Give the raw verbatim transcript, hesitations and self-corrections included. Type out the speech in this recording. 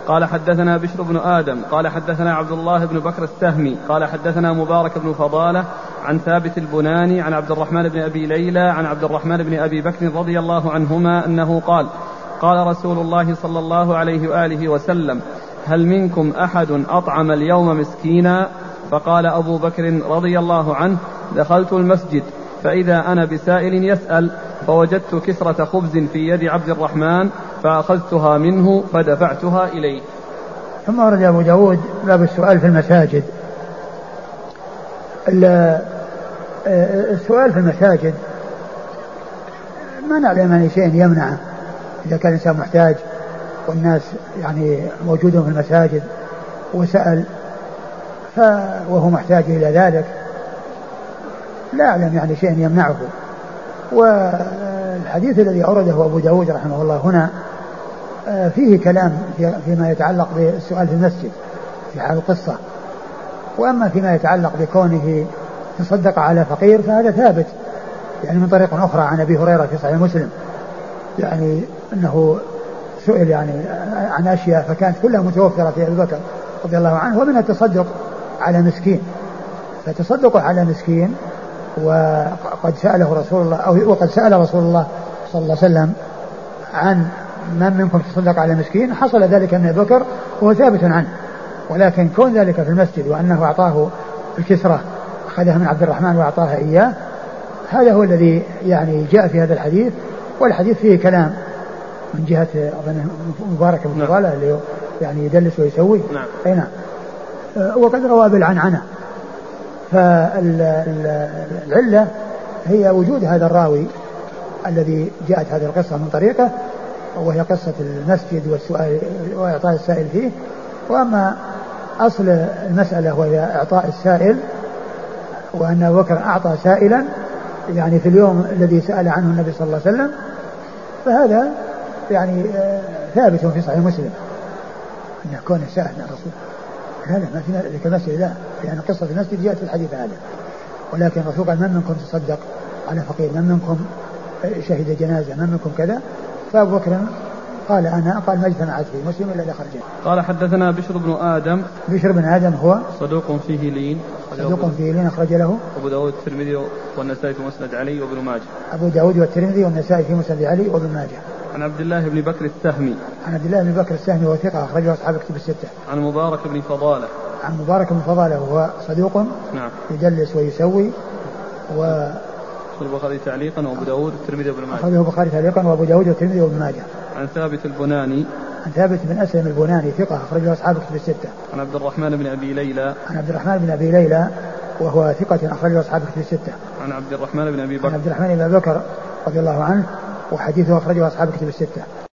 قال حدثنا بشر بن آدم قال حدثنا عبد الله بن بكر السهمي قال حدثنا مبارك بن فضالة عن ثابت البناني عن عبد الرحمن بن أبي ليلى عن عبد الرحمن بن أبي بكر رضي الله عنهما أنه قال قال رسول الله صلى الله عليه وآله وسلم هل منكم أحد أطعم اليوم مسكينا؟ فقال أبو بكر رضي الله عنه دخلت المسجد فإذا أنا بسائل يسأل فوجدت كسرة خبز في يد عبد الرحمن فأخذتها منه فدفعتها إليه. ثم ورد أبو داود باب السؤال في المساجد. السؤال في المساجد ما نعلم أن شيء يمنعه إذا كان الإنسان محتاج والناس يعني موجودون في المساجد وسأل وهو محتاج إلى ذلك لا أعلم يعني شيء يمنعه. والحديث الذي أورده أبو داود رحمه الله هنا فيه كلام فيما يتعلق بالسؤال في المسجد في حال القصة، وأما فيما يتعلق بكونه تصدق على فقير فهذا ثابت يعني من طريق أخرى عن أبي هريرة في صحيح مسلم يعني أنه سئل يعني عن أشياء فكانت كلها متوفرة في أبي بكر رضي الله عنه، ومنها التصدق على مسكين. فتصدق على مسكين وقد سأله رسول الله أو وقد سأل رسول الله صلى الله عليه وسلم عن من منكم تصدق على مسكين، حصل ذلك من أبي بكر وهو ثابت عنه. ولكن كون ذلك في المسجد وأنه أعطاه الكسرة أخذها من عبد الرحمن وأعطاها إياه هذا هو الذي يعني جاء في هذا الحديث. والحديث فيه كلام من جهة مبارك بن فضالة اللي يعني يدلس ويسوي نعم. أي نعم. وقد روى بالعنعنة. فالعلة هي وجود هذا الراوي الذي جاءت هذه القصة من طريقه وهي قصة المسجد والسؤال وإعطاء السائل فيه. وأما أصل المسألة وهي إعطاء السائل وأن أبو بكر أعطى سائلا يعني في اليوم الذي سأل عنه النبي صلى الله عليه وسلم فهذا يعني ثابت في صحيح مسلم أن يكون السائل عن الرسول. لا لا ما في ذلك المسجد لا، لأن قصة المسجد جاءت في الحديث هذا. ولكن الرسول قال من منكم تصدق على فقير، من منكم شهد جنازة، من منكم كذا. فأبو بكر قال أنا، قال ما اجتمعت في مسلم إلا دخل جنة. قال حدثنا بشر بن آدم. بشر بن آدم هو صدوق فيه لين صدوق فيه لين أخرج له أبو داود الترمذي والنسائي في مسند علي وابن ماجه. أبو داود والترمذي والنسائي في مسند علي وابن ماجه. عن عبد الله بن بكر السهمي. عن عبد الله بن بكر السهمي وثقة أخرجه أصحاب كتب الستة. عن مبارك بن فضالة. عن مبارك بن فضالة وهو صدوق نعم يدلس ويسوي و البخاري تعليقا وابو داود والترمذي وابن ماجه. أخرجه البخاري تعليقا وابو داود والترمذي وابن ماجه. عن ثابت البناني. عن ثابت بن أسلم البناني ثقة أخرجه أصحاب كتب الستة. عن عبد الرحمن بن أبي ليلى. عن عبد الرحمن بن أبي ليلى وهو ثقة أخرجه أصحاب كتب الستة. عن عبد الرحمن بن أبي بكر. عن عبد الرحمن بن أبي بكر رضي الله عنه وحديثه أخرجه أصحاب كتب الستة.